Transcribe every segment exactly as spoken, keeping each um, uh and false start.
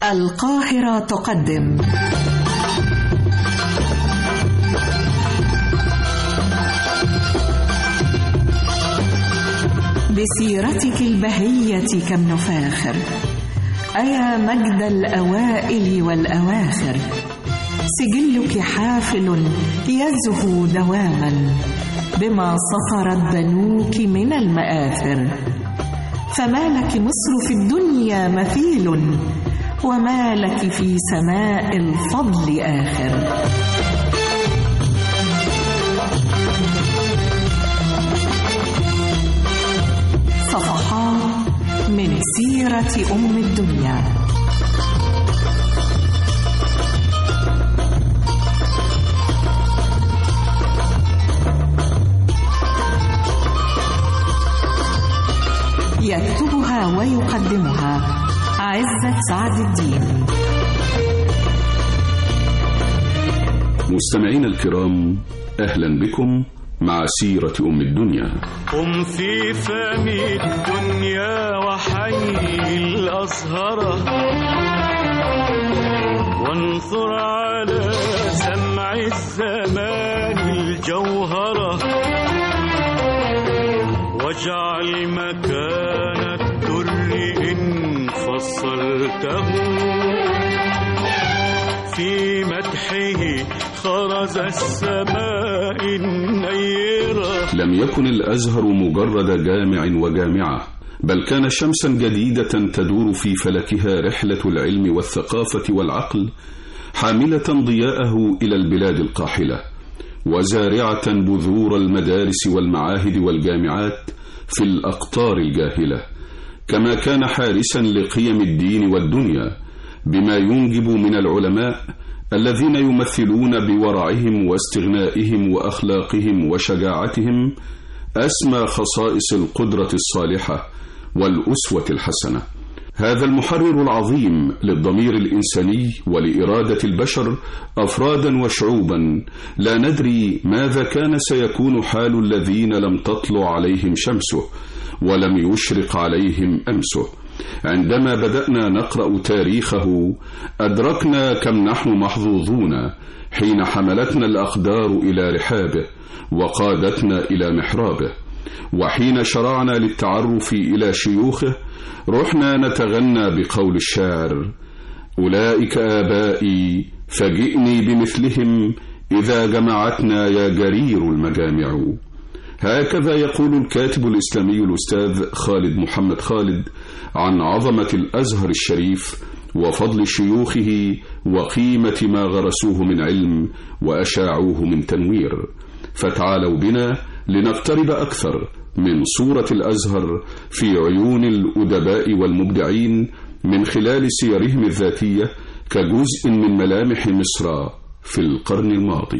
القاهرة تقدم بسيرتك البهية كم نفاخر، أيا مجد الأوائل والأواخر، سجلك حافل يزهو دواما بما سطرت بنوك من المآثر، فما لك مصر في الدنيا مثيل، وما لك في سماء الفضل آخر. صفحات من سيرة أم الدنيا. يكتبها ويقدمها عزت سعد الدين. مستمعين الكرام، أهلا بكم مع سيرة أم الدنيا. قم في فم الدنيا وحي الأزهر، وانثر على سمع الزمان الجوهرة، واجعل مكان الدر إن فصلته في مدحه خرز السماء النيرة. لم يكن الأزهر مجرد جامع وجامعة، بل كان شمسا جديدة تدور في فلكها رحلة العلم والثقافة والعقل، حاملة ضياءه إلى البلاد القاحلة، وزارعة بذور المدارس والمعاهد والجامعات في الأقطار الجاهلة، كما كان حارسا لقيم الدين والدنيا بما ينجب من العلماء الذين يمثلون بورعهم واستغنائهم وأخلاقهم وشجاعتهم أسمى خصائص القدرة الصالحة والأسوة الحسنة. هذا المحرر العظيم للضمير الإنساني ولإرادة البشر أفرادا وشعوبا، لا ندري ماذا كان سيكون حال الذين لم تطلع عليهم شمسه ولم يشرق عليهم أمسه. عندما بدأنا نقرأ تاريخه أدركنا كم نحن محظوظون حين حملتنا الأقدار إلى رحابه وقادتنا إلى محرابه، وحين شرعنا للتعرف إلى شيوخه رحنا نتغنى بقول الشاعر: أولئك آبائي فجئني بمثلهم إذا جمعتنا يا جرير المجامع. هكذا يقول الكاتب الإسلامي الأستاذ خالد محمد خالد عن عظمة الأزهر الشريف وفضل شيوخه وقيمة ما غرسوه من علم وأشاعوه من تنوير. فتعالوا بنا لنقترب أكثر من صورة الأزهر في عيون الأدباء والمبدعين من خلال سيرهم الذاتية كجزء من ملامح مصر في القرن الماضي.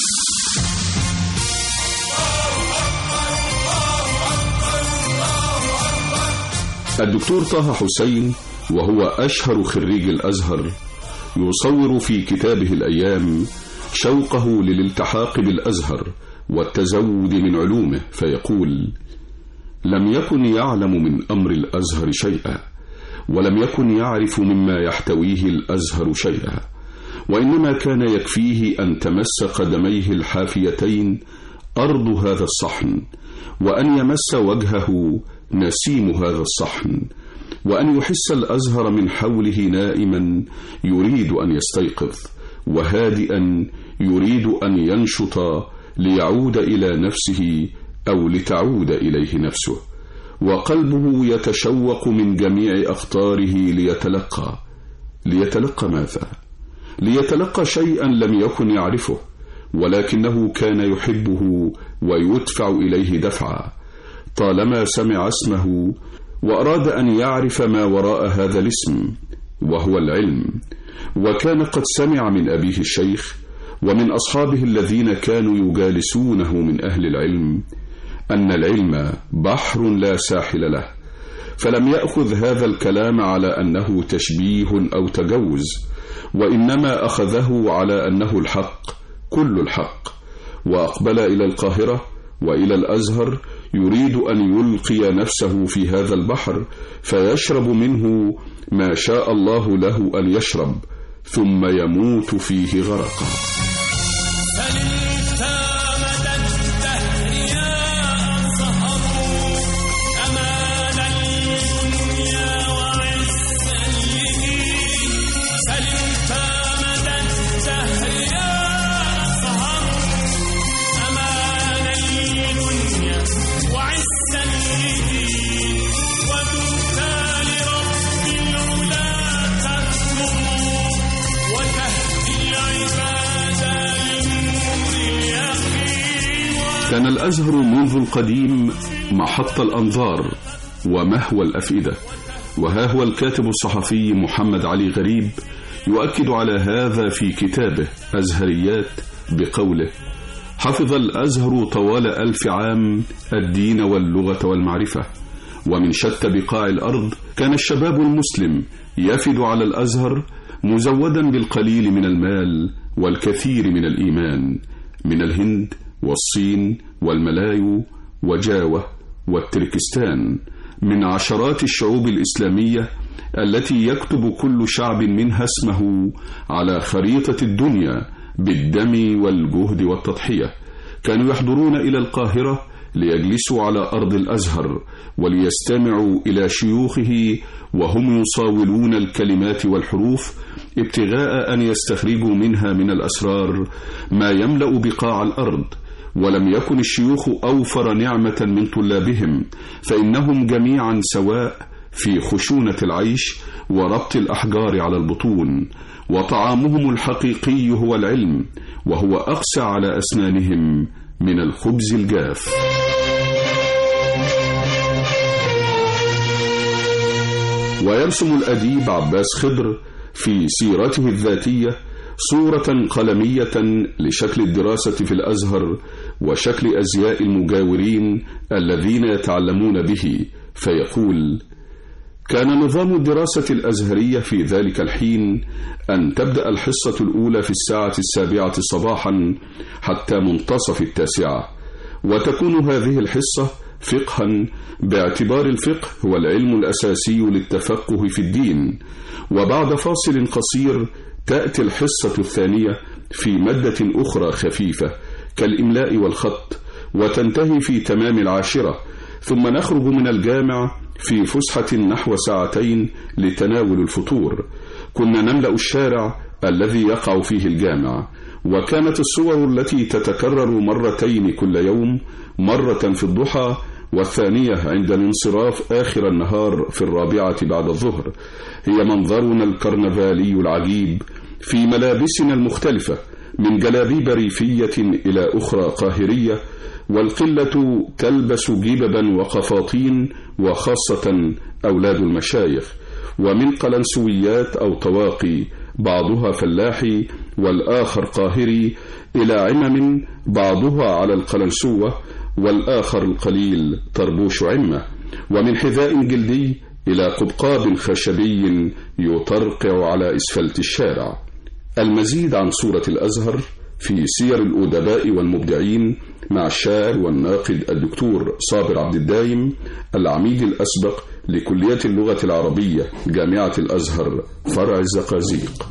الدكتور طه حسين، وهو أشهر خريج الأزهر، يصور في كتابه الأيام شوقه للالتحاق بالأزهر والتزود من علومه، فيقول: لم يكن يعلم من أمر الأزهر شيئا، ولم يكن يعرف مما يحتويه الأزهر شيئا، وإنما كان يكفيه أن تمس قدميه الحافيتين أرض هذا الصحن، وأن يمس وجهه نسيم هذا الصحن، وأن يحس الأزهر من حوله نائما يريد أن يستيقظ، وهادئا يريد أن ينشط ليعود إلى نفسه أو لتعود إليه نفسه، وقلبه يتشوق من جميع أقطاره ليتلقى. ليتلقى ماذا؟ ليتلقى شيئا لم يكن يعرفه، ولكنه كان يحبه ويدفع إليه دفعا طالما سمع اسمه وأراد أن يعرف ما وراء هذا الاسم، وهو العلم. وكان قد سمع من أبيه الشيخ ومن أصحابه الذين كانوا يجالسونه من أهل العلم أن العلم بحر لا ساحل له، فلم يأخذ هذا الكلام على أنه تشبيه أو تجوز، وإنما أخذه على أنه الحق كل الحق، وأقبل إلى القاهرة وإلى الأزهر يريد أن يلقي نفسه في هذا البحر فيشرب منه ما شاء الله له أن يشرب ثم يموت فيه غرقا. كان الأزهر منذ القديم محط الأنظار ومهوى الأفئدة، وها هو الكاتب الصحفي محمد علي غريب يؤكد على هذا في كتابه أزهريات بقوله: حفظ الأزهر طوال ألف عام الدين واللغة والمعرفة، ومن شتى بقاع الأرض كان الشباب المسلم يفد على الأزهر مزودا بالقليل من المال والكثير من الإيمان، من الهند والصين والملايو وجاوة والتركستان، من عشرات الشعوب الإسلامية التي يكتب كل شعب منها اسمه على خريطة الدنيا بالدم والجهد والتضحية. كانوا يحضرون إلى القاهرة ليجلسوا على أرض الأزهر وليستمعوا إلى شيوخه وهم يصاولون الكلمات والحروف ابتغاء أن يستخرجوا منها من الأسرار ما يملأ بقاع الأرض. ولم يكن الشيوخ أوفر نعمة من طلابهم، فإنهم جميعا سواء في خشونة العيش وربط الأحجار على البطون، وطعامهم الحقيقي هو العلم، وهو أقسى على أسنانهم من الخبز الجاف. ويرسم الأديب عباس خضر في سيرته الذاتية صورة قلمية لشكل الدراسة في الأزهر وشكل أزياء المجاورين الذين يتعلمون به، فيقول: كان نظام الدراسة الأزهرية في ذلك الحين أن تبدأ الحصة الأولى في الساعة السابعة صباحا حتى منتصف التاسعة، وتكون هذه الحصة فقها باعتبار الفقه هو العلم الأساسي للتفقه في الدين. وبعد فاصل قصير تأتي الحصة الثانية في مادة أخرى خفيفة كالإملاء والخط، وتنتهي في تمام العاشرة، ثم نخرج من الجامع في فسحة نحو ساعتين لتناول الفطور. كنا نملأ الشارع الذي يقع فيه الجامع، وكانت الصور التي تتكرر مرتين كل يوم، مرة في الضحى والثانية عند الانصراف آخر النهار في الرابعة بعد الظهر، هي منظرنا الكرنفالي العجيب في ملابسنا المختلفة من جلابيب ريفية إلى أخرى قاهرية، والقلة تلبس جببا وقفاطين، وخاصة أولاد المشايخ، ومن قلنسويات أو طواقي بعضها فلاحي والآخر قاهري، إلى عمم بعضها على القلنسوة والآخر القليل طربوش عمة، ومن حذاء جلدي إلى قبقاب خشبي يطرقع على إسفلت الشارع. المزيد عن صورة الأزهر في سير الأدباء والمبدعين مع الشاعر والناقد الدكتور صابر عبد الدايم، العميد الأسبق لكلية اللغة العربية جامعة الأزهر فرع الزقازيق.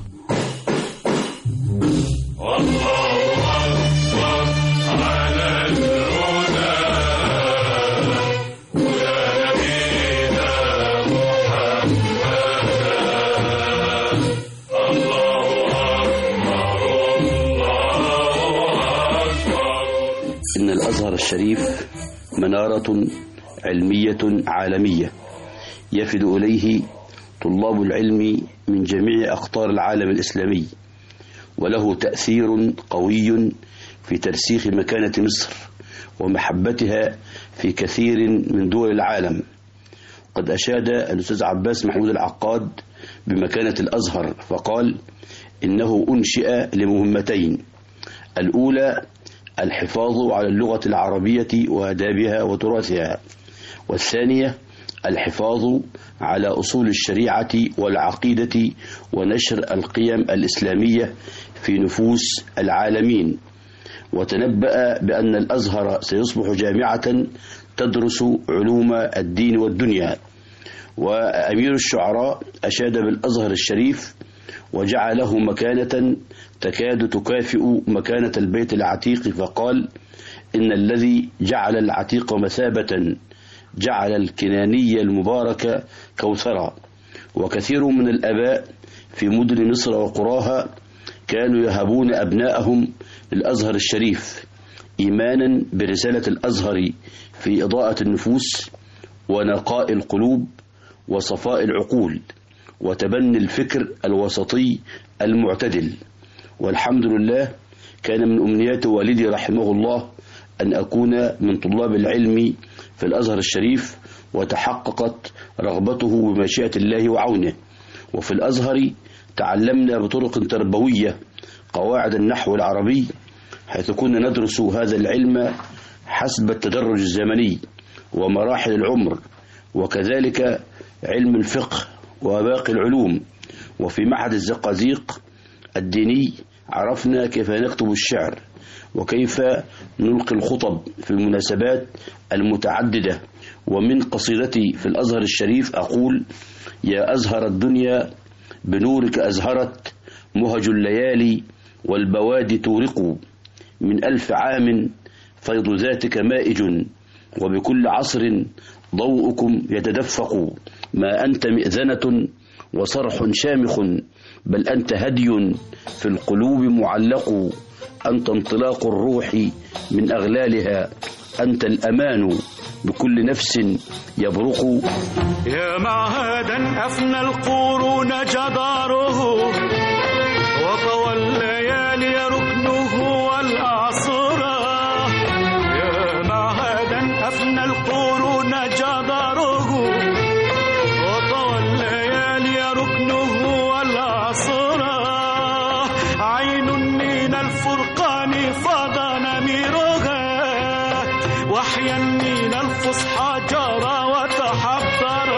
إن الأزهر الشريف منارة علمية عالمية يفد إليه طلاب العلم من جميع أقطار العالم الإسلامي، وله تأثير قوي في ترسيخ مكانة مصر ومحبتها في كثير من دول العالم. قد أشاد الأستاذ عباس محمود العقاد بمكانة الأزهر فقال: إنه أنشئ لمهمتين: الأولى الحفاظ على اللغة العربية وآدابها وتراثها، والثانية الحفاظ على أصول الشريعة والعقيدة ونشر القيم الإسلامية في نفوس العالمين. وتنبأ بأن الأزهر سيصبح جامعة تدرس علوم الدين والدنيا. وأمير الشعراء أشاد بالأزهر الشريف وجعله مكانة تكاد تكافئ مكانة البيت العتيق، فقال: إن الذي جعل العتيق مثابة جعل الكنانية المباركة كوثرا. وكثير من الآباء في مدن مصر وقراها كانوا يهبون أبناءهم للأزهر الشريف إيمانا برسالة الأزهر في إضاءة النفوس ونقاء القلوب وصفاء العقول وتبني الفكر الوسطي المعتدل. والحمد لله كان من أمنيات والدي رحمه الله أن أكون من طلاب العلم في الأزهر الشريف، وتحققت رغبته بمشيئة الله وعونه. وفي الأزهر تعلمنا بطرق تربوية قواعد النحو العربي، حيث كنا ندرس هذا العلم حسب التدرج الزمني ومراحل العمر، وكذلك علم الفقه وباقي العلوم. وفي معهد الزقازيق الديني عرفنا كيف نكتب الشعر وكيف نلقي الخطب في المناسبات المتعددة. ومن قصيدتي في الأزهر الشريف أقول: يا أزهر الدنيا بنورك أزهرت مهج الليالي والبوادي تورق، من ألف عام فيض ذاتك مائج، وبكل عصر ضوءكم يتدفق، ما أنت مئذنة وصرح شامخ، بل أنت هدي في القلوب معلق، أنت انطلاق الروح من أغلالها، أنت الأمان بكل نفس يبرق. يا معهدا أفنى القرون جداره، وطوى الليالي ركنه والأعصرة. يا معهدا أفنى القرون جداره، وطوى الليالي ركنه والأعصرة. عين من الفرقان فاض نميرها، وحيا من الفصحى جرى وتحضر.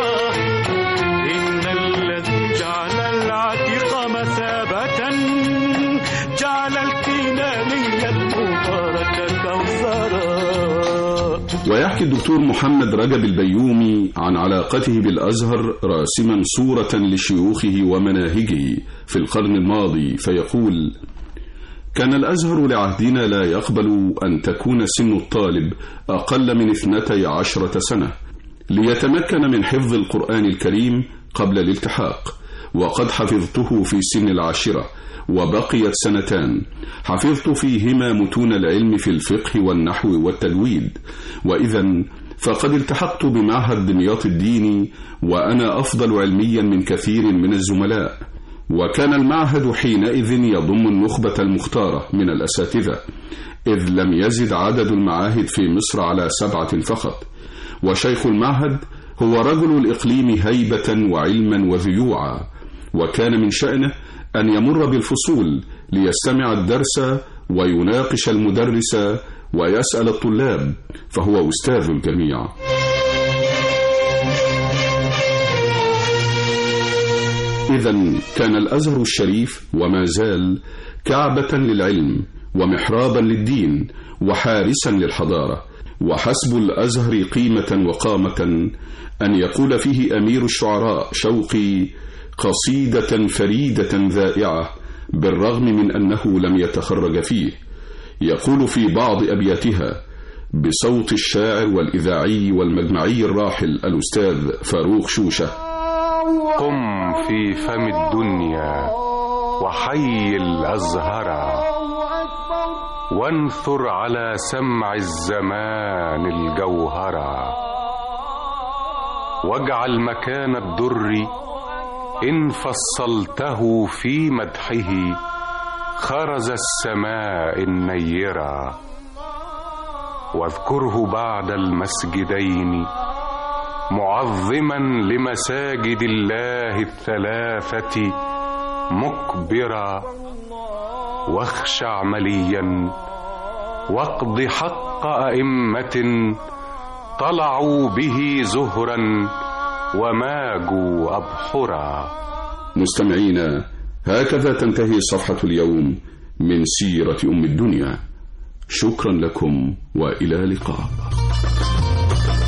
إن الذي جعل العتيق مثابة جعل الكنانية المباركة كوثرا. ويحكي الدكتور محمد رجب البيومي عن علاقته بالأزهر راسما صورة لشيوخه ومناهجه في القرن الماضي، فيقول: كان الأزهر لعهدنا لا يقبل أن تكون سن الطالب أقل من اثنتي عشرة سنة ليتمكن من حفظ القرآن الكريم قبل الالتحاق، وقد حفظته في سن العاشرة وبقيت سنتان حفظت فيهما متون العلم في الفقه والنحو والتجويد، وإذا فقد التحقت بمعهد دمياط الديني وأنا أفضل علميا من كثير من الزملاء. وكان المعهد حينئذ يضم النخبة المختارة من الأساتذة، إذ لم يزد عدد المعاهد في مصر على سبعة فقط، وشيخ المعهد هو رجل الإقليم هيبة وعلما وذيوعا، وكان من شأنه أن يمر بالفصول ليستمع الدرس ويناقش المدرس ويسأل الطلاب، فهو أستاذ الجميع. إذن كان الأزهر الشريف وما زال كعبة للعلم ومحرابا للدين وحارسا للحضارة. وحسب الأزهر قيمة وقامة أن يقول فيه أمير الشعراء شوقي قصيدة فريدة ذائعة بالرغم من أنه لم يتخرج فيه. يقول في بعض أبياتها بصوت الشاعر والإذاعي والمجمعي الراحل الأستاذ فاروق شوشة: قم في فم الدنيا وحي الأزهر، وانثر على سمع الزمان الجوهرا، واجعل مكان الدر إن فصلته في مدحه خرز السماء النيرا، واذكره بعد المسجدين معظما لمساجد الله الثلاثة مكبرا، واخشع مليا واقض حق أئمة طلعوا به زهرا وماجوا أبحرا. مستمعينا، هكذا تنتهي صفحة اليوم من سيرة أم الدنيا. شكرا لكم وإلى لقاء.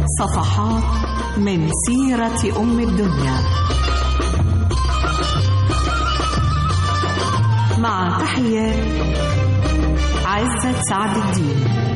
صفحات من سيرة أم الدنيا. مع تحيات عزت سعد الدين.